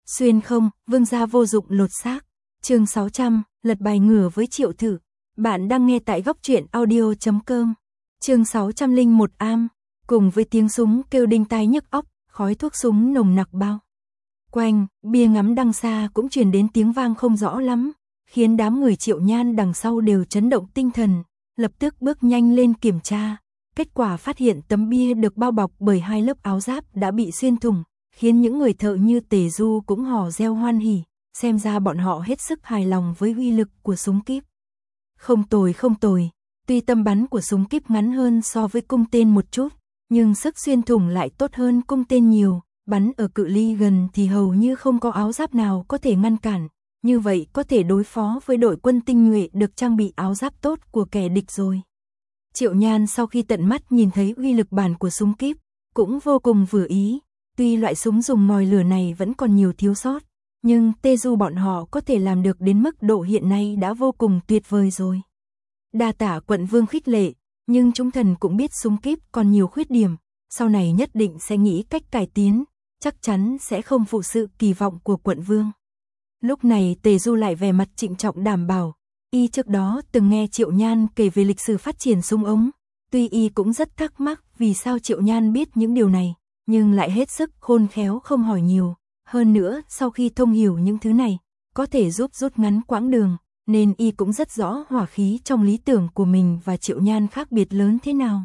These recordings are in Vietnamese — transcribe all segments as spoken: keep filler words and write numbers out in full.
Xuyên không, vương gia vô dụng lột xác. Chương sáu trăm, lật bài ngửa với Triệu Thử. Bạn đang nghe tại góc truyện audio chấm com. Chương sáu trăm lẻ một am, cùng với tiếng súng kêu đinh tai nhức óc, khói thuốc súng nồng nặc bao quanh, bia ngắm đằng xa cũng truyền đến tiếng vang không rõ lắm, khiến đám người Triệu Nhan đằng sau đều chấn động tinh thần, lập tức bước nhanh lên kiểm tra. Kết quả phát hiện tấm bia được bao bọc bởi hai lớp áo giáp đã bị xuyên thủng, khiến những người thợ như Tề Du cũng hò reo hoan hỉ, xem ra bọn họ hết sức hài lòng với uy lực của súng kíp. Không tồi không tồi, tuy tầm bắn của súng kíp ngắn hơn so với cung tên một chút, nhưng sức xuyên thủng lại tốt hơn cung tên nhiều, bắn ở cự ly gần thì hầu như không có áo giáp nào có thể ngăn cản, như vậy có thể đối phó với đội quân tinh nhuệ được trang bị áo giáp tốt của kẻ địch rồi. Triệu Nhan sau khi tận mắt nhìn thấy uy lực bản của súng kíp, cũng vô cùng vừa ý, tuy loại súng dùng ngòi lửa này vẫn còn nhiều thiếu sót, nhưng Tê Du bọn họ có thể làm được đến mức độ hiện nay đã vô cùng tuyệt vời rồi. Đa tạ quận vương khích lệ, nhưng chúng thần cũng biết súng kíp còn nhiều khuyết điểm, sau này nhất định sẽ nghĩ cách cải tiến, chắc chắn sẽ không phụ sự kỳ vọng của quận vương. Lúc này Tề Du lại vẻ mặt trịnh trọng đảm bảo, y trước đó từng nghe Triệu Nhan kể về lịch sử phát triển súng ống, tuy y cũng rất thắc mắc vì sao Triệu Nhan biết những điều này, nhưng lại hết sức khôn khéo không hỏi nhiều, hơn nữa sau khi thông hiểu những thứ này, có thể giúp rút ngắn quãng đường, nên y cũng rất rõ hỏa khí trong lý tưởng của mình và Triệu Nhan khác biệt lớn thế nào.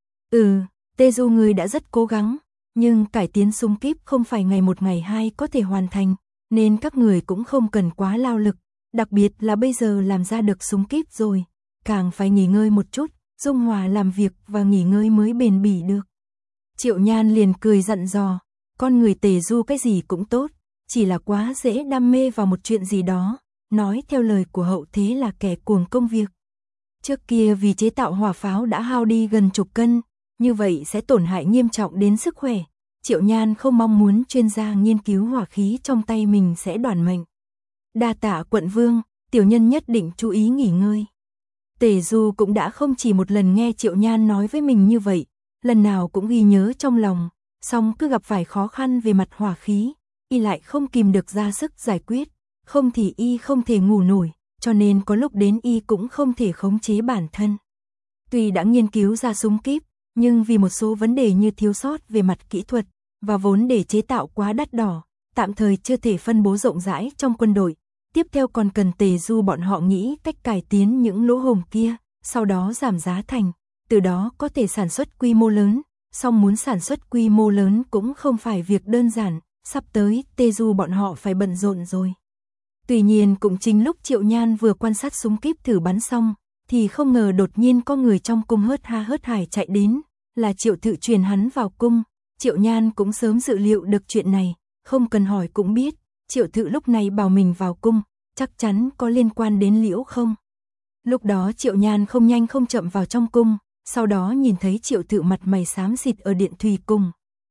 Ừ, Tê Du người đã rất cố gắng, nhưng cải tiến súng kíp không phải ngày một ngày hai có thể hoàn thành, nên các người cũng không cần quá lao lực, đặc biệt là bây giờ làm ra được súng kíp rồi, càng phải nghỉ ngơi một chút, dung hòa làm việc và nghỉ ngơi mới bền bỉ được. Triệu Nhan liền cười dặn dò, con người Tề Du cái gì cũng tốt, chỉ là quá dễ đam mê vào một chuyện gì đó, nói theo lời của hậu thế là kẻ cuồng công việc. Trước kia vì chế tạo hỏa pháo đã hao đi gần chục cân, như vậy sẽ tổn hại nghiêm trọng đến sức khỏe. Triệu Nhan không mong muốn chuyên gia nghiên cứu hỏa khí trong tay mình sẽ đoản mệnh. Đa tạ quận vương, tiểu nhân nhất định chú ý nghỉ ngơi. Tề Du cũng đã không chỉ một lần nghe Triệu Nhan nói với mình như vậy, lần nào cũng ghi nhớ trong lòng, song cứ gặp phải khó khăn về mặt hỏa khí, y lại không kìm được ra sức giải quyết, không thì y không thể ngủ nổi, cho nên có lúc đến y cũng không thể khống chế bản thân. Tuy đã nghiên cứu ra súng kíp, nhưng vì một số vấn đề như thiếu sót về mặt kỹ thuật, và vốn để chế tạo quá đắt đỏ, tạm thời chưa thể phân bố rộng rãi trong quân đội. Tiếp theo còn cần Tề Du bọn họ nghĩ cách cải tiến những lỗ hổng kia, sau đó giảm giá thành, từ đó có thể sản xuất quy mô lớn, song muốn sản xuất quy mô lớn cũng không phải việc đơn giản, sắp tới Tề Du bọn họ phải bận rộn rồi. Tuy nhiên cũng chính lúc Triệu Nhan vừa quan sát súng kíp thử bắn xong, thì không ngờ đột nhiên có người trong cung hớt ha hớt hải chạy đến, là Triệu Thự truyền hắn vào cung. Triệu Nhan cũng sớm dự liệu được chuyện này, không cần hỏi cũng biết, Triệu Thự lúc này bảo mình vào cung, chắc chắn có liên quan đến Liễu không. Lúc đó Triệu Nhan không nhanh không chậm vào trong cung, sau đó nhìn thấy Triệu Thự mặt mày xám xịt ở điện thủy cung.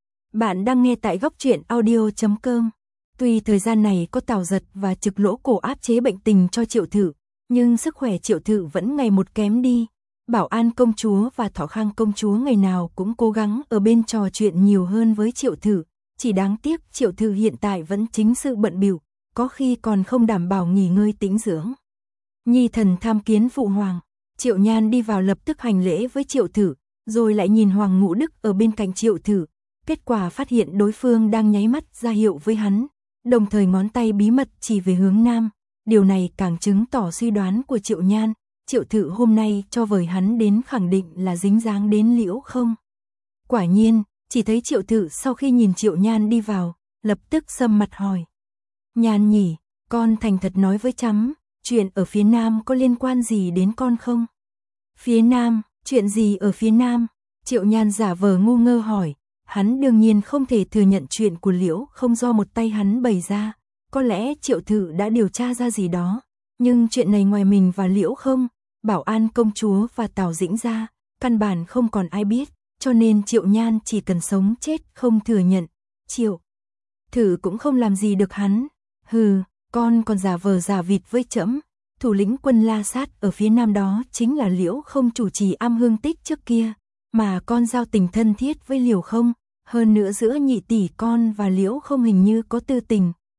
Bạn đang nghe tại góc truyện audio chấm com. Tuy thời gian này có Tào Giật và Trực Lỗ Cổ áp chế bệnh tình cho Triệu Thự, nhưng sức khỏe Triệu Thự vẫn ngày một kém đi. Bảo An công chúa và Thọ Khang công chúa ngày nào cũng cố gắng ở bên trò chuyện nhiều hơn với Triệu Thự, chỉ đáng tiếc Triệu Thự hiện tại vẫn chính sự bận bịu, có khi còn không đảm bảo nghỉ ngơi tĩnh dưỡng. Nhi thần tham kiến phụ hoàng. Triệu Nhan đi vào lập tức hành lễ với Triệu Thự, rồi lại nhìn Hoàng Ngũ Đức ở bên cạnh Triệu Thự, kết quả phát hiện đối phương đang nháy mắt ra hiệu với hắn, đồng thời ngón tay bí mật chỉ về hướng nam, điều này càng chứng tỏ suy đoán của Triệu Nhan. Triệu Thự hôm nay cho vời hắn đến khẳng định là dính dáng đến Liễu không. Quả nhiên, chỉ thấy Triệu Thự sau khi nhìn Triệu Nhan đi vào, lập tức sầm mặt hỏi. Nhan nhỉ, con thành thật nói với chấm, chuyện ở phía nam có liên quan gì đến con không? Phía nam, chuyện gì ở phía nam? Triệu Nhan giả vờ ngu ngơ hỏi, hắn đương nhiên không thể thừa nhận chuyện của Liễu không do một tay hắn bày ra, có lẽ Triệu Thự đã điều tra ra gì đó. Nhưng chuyện này ngoài mình và Liễu không, Bảo An công chúa và Tào Dĩnh ra, căn bản không còn ai biết, cho nên Triệu Nhan chỉ cần sống chết không thừa nhận. Triệu Thử cũng không làm gì được hắn. Hừ, con còn giả vờ giả vịt với trẫm. Thủ lĩnh quân La Sát ở phía nam đó chính là Liễu không chủ trì Am Hương Tích trước kia, mà con giao tình thân thiết với Liễu không, hơn nữa giữa nhị tỷ con và Liễu không hình như có tư tình,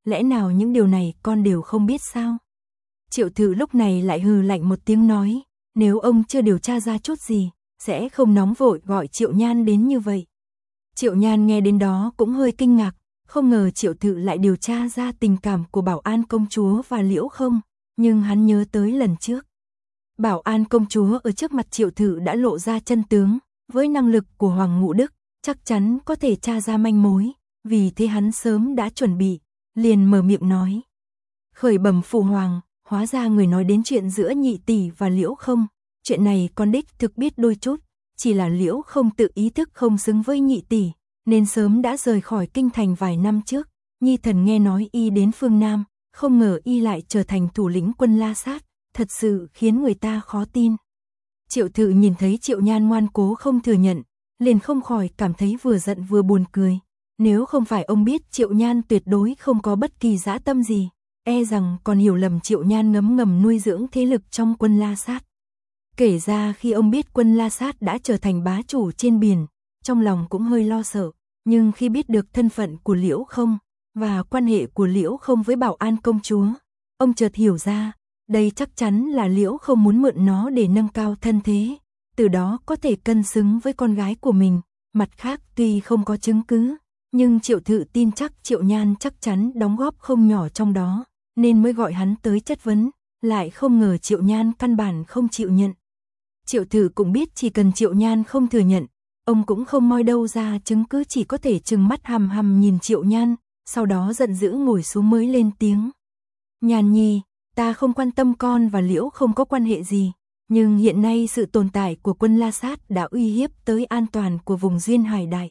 lẽ nào những điều này con đều không biết sao? Triệu Thự lúc này lại hừ lạnh một tiếng nói, nếu ông chưa điều tra ra chút gì, sẽ không nóng vội gọi Triệu Nhan đến như vậy. Triệu Nhan nghe đến đó cũng hơi kinh ngạc, không ngờ Triệu Thự lại điều tra ra tình cảm của Bảo An công chúa và Liễu Không, nhưng hắn nhớ tới lần trước. Bảo An công chúa ở trước mặt Triệu Thự đã lộ ra chân tướng, với năng lực của Hoàng Ngũ Đức, chắc chắn có thể tra ra manh mối, vì thế hắn sớm đã chuẩn bị, liền mở miệng nói. Khởi bẩm phụ hoàng, hóa ra người nói đến chuyện giữa Nhị tỷ và Liễu Không, chuyện này con đích thực biết đôi chút, chỉ là Liễu Không tự ý thức không xứng với Nhị tỷ, nên sớm đã rời khỏi kinh thành vài năm trước. Nhi thần nghe nói y đến phương Nam, không ngờ y lại trở thành thủ lĩnh quân La Sát, thật sự khiến người ta khó tin. Triệu Thự nhìn thấy Triệu Nhan ngoan cố không thừa nhận, liền không khỏi cảm thấy vừa giận vừa buồn cười. Nếu không phải ông biết Triệu Nhan tuyệt đối không có bất kỳ dã tâm gì, e rằng còn hiểu lầm Triệu Nhan ngấm ngầm nuôi dưỡng thế lực trong quân La Sát. Kể ra khi ông biết quân La Sát đã trở thành bá chủ trên biển, trong lòng cũng hơi lo sợ, nhưng khi biết được thân phận của Liễu Không và quan hệ của Liễu Không với Bảo An công chúa, ông chợt hiểu ra, đây chắc chắn là Liễu Không muốn mượn nó để nâng cao thân thế, từ đó có thể cân xứng với con gái của mình. Mặt khác tuy không có chứng cứ, nhưng Triệu Thự tin chắc Triệu Nhan chắc chắn đóng góp không nhỏ trong đó, nên mới gọi hắn tới chất vấn, lại không ngờ Triệu Nhan căn bản không chịu nhận. Triệu Thự cũng biết chỉ cần Triệu Nhan không thừa nhận, ông cũng không moi đâu ra chứng cứ, chỉ có thể trừng mắt hằm hằm nhìn Triệu Nhan, sau đó giận dữ ngồi xuống mới lên tiếng. Nhan nhi, ta không quan tâm con và Liễu không có quan hệ gì, nhưng hiện nay sự tồn tại của quân La Sát đã uy hiếp tới an toàn của vùng Duyên Hải Đại.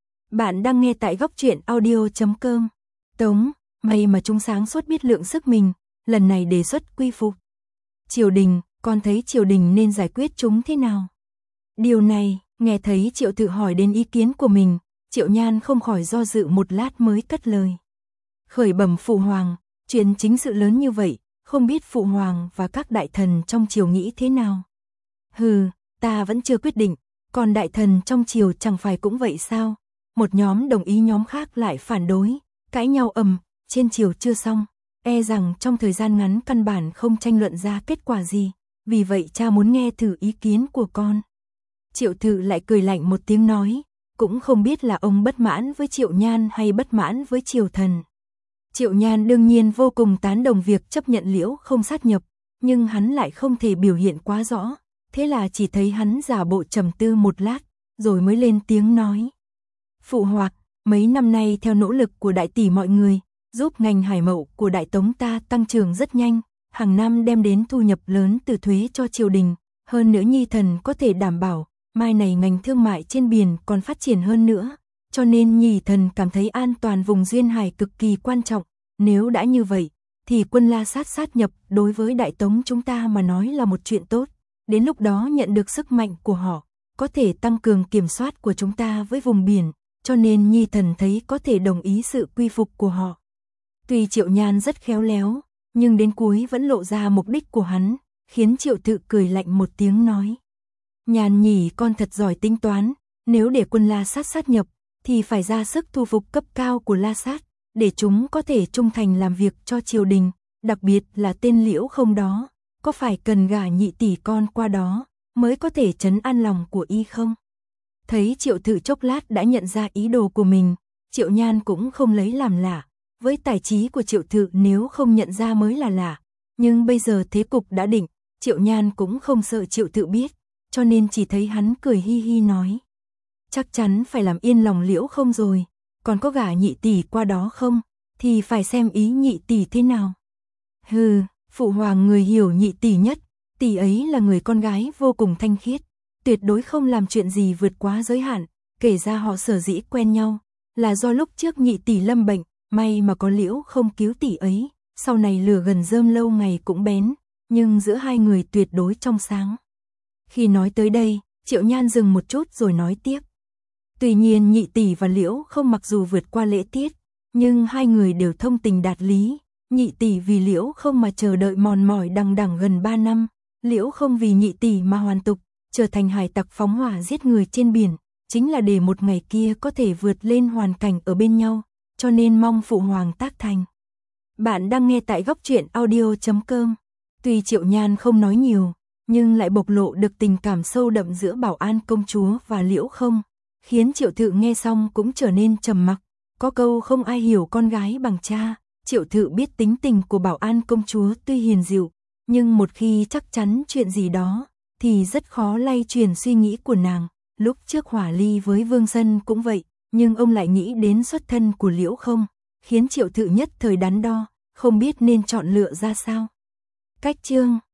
Bạn đang nghe tại góc truyện audio chấm com. Tống, may mà chúng sáng suốt biết lượng sức mình, lần này đề xuất quy phục. Triều đình, con thấy triều đình nên giải quyết chúng thế nào? Điều này, nghe thấy Triệu Thự hỏi đến ý kiến của mình, Triệu Nhan không khỏi do dự một lát mới cất lời. Khởi bẩm phụ hoàng, chuyện chính sự lớn như vậy, không biết phụ hoàng và các đại thần trong triều nghĩ thế nào? Hừ, ta vẫn chưa quyết định, còn đại thần trong triều chẳng phải cũng vậy sao? Một nhóm đồng ý nhóm khác lại phản đối, cãi nhau ầm, trên triều chưa xong, e rằng trong thời gian ngắn căn bản không tranh luận ra kết quả gì, vì vậy cha muốn nghe thử ý kiến của con. Triệu Thự lại cười lạnh một tiếng nói, cũng không biết là ông bất mãn với Triệu Nhan hay bất mãn với triều thần. Triệu Nhan đương nhiên vô cùng tán đồng việc chấp nhận Liễu Không sát nhập, nhưng hắn lại không thể biểu hiện quá rõ, thế là chỉ thấy hắn giả bộ trầm tư một lát, rồi mới lên tiếng nói. Phụ hoàng, mấy năm nay theo nỗ lực của đại tỷ mọi người, giúp ngành hải mậu của Đại Tống ta tăng trưởng rất nhanh, hàng năm đem đến thu nhập lớn từ thuế cho triều đình, hơn nữa Nhi thần có thể đảm bảo, mai này ngành thương mại trên biển còn phát triển hơn nữa, cho nên Nhi thần cảm thấy an toàn vùng Duyên Hải cực kỳ quan trọng, nếu đã như vậy, thì quân La Sát sát nhập đối với Đại Tống chúng ta mà nói là một chuyện tốt, đến lúc đó nhận được sức mạnh của họ, có thể tăng cường kiểm soát của chúng ta với vùng biển, cho nên Nhi thần thấy có thể đồng ý sự quy phục của họ. Tuy Triệu Nhan rất khéo léo, nhưng đến cuối vẫn lộ ra mục đích của hắn, khiến Triệu Thự cười lạnh một tiếng nói. Nhan nhỉ, con thật giỏi tính toán, nếu để quân La Sát sát nhập, thì phải ra sức thu phục cấp cao của La Sát, để chúng có thể trung thành làm việc cho triều đình, đặc biệt là tên Liễu Không đó, có phải cần gả nhị tỷ con qua đó, mới có thể trấn an lòng của y không? Thấy Triệu Thự chốc lát đã nhận ra ý đồ của mình, Triệu Nhan cũng không lấy làm lạ, với tài trí của Triệu Thự nếu không nhận ra mới là lạ, nhưng bây giờ thế cục đã định, Triệu Nhan cũng không sợ Triệu Thự biết, cho nên chỉ thấy hắn cười hi hi nói. Chắc chắn phải làm yên lòng Liễu Không rồi, còn có gả nhị tỷ qua đó không, thì phải xem ý nhị tỷ thế nào. Hừ, phụ hoàng người hiểu nhị tỷ nhất, tỷ ấy là người con gái vô cùng thanh khiết, tuyệt đối không làm chuyện gì vượt quá giới hạn, kể ra họ sở dĩ quen nhau, là do lúc trước nhị tỷ lâm bệnh, may mà có Liễu Không cứu tỷ ấy, sau này lửa gần rơm lâu ngày cũng bén, nhưng giữa hai người tuyệt đối trong sáng. Khi nói tới đây, Triệu Nhan dừng một chút rồi nói tiếp. Tuy nhiên nhị tỷ và Liễu Không mặc dù vượt qua lễ tiết, nhưng hai người đều thông tình đạt lý, nhị tỷ vì Liễu Không mà chờ đợi mòn mỏi đằng đằng gần ba năm, Liễu Không vì nhị tỷ mà hoàn tục, trở thành hải tặc phóng hỏa giết người trên biển, chính là để một ngày kia có thể vượt lên hoàn cảnh ở bên nhau, cho nên mong phụ hoàng tác thành. Bạn đang nghe tại góc truyện audio chấm com. Tuy Triệu Nhan không nói nhiều, nhưng lại bộc lộ được tình cảm sâu đậm giữa Bảo An công chúa và Liễu Không, khiến Triệu Thự nghe xong cũng trở nên trầm mặc. Có câu không ai hiểu con gái bằng cha. Triệu Thự biết tính tình của Bảo An công chúa tuy hiền dịu, nhưng một khi chắc chắn chuyện gì đó, thì rất khó lay chuyển suy nghĩ của nàng. Lúc trước hỏa ly với Vương Sân cũng vậy, nhưng ông lại nghĩ đến xuất thân của Liễu Không, khiến Triệu Thự nhất thời đắn đo, không biết nên chọn lựa ra sao. Cách chương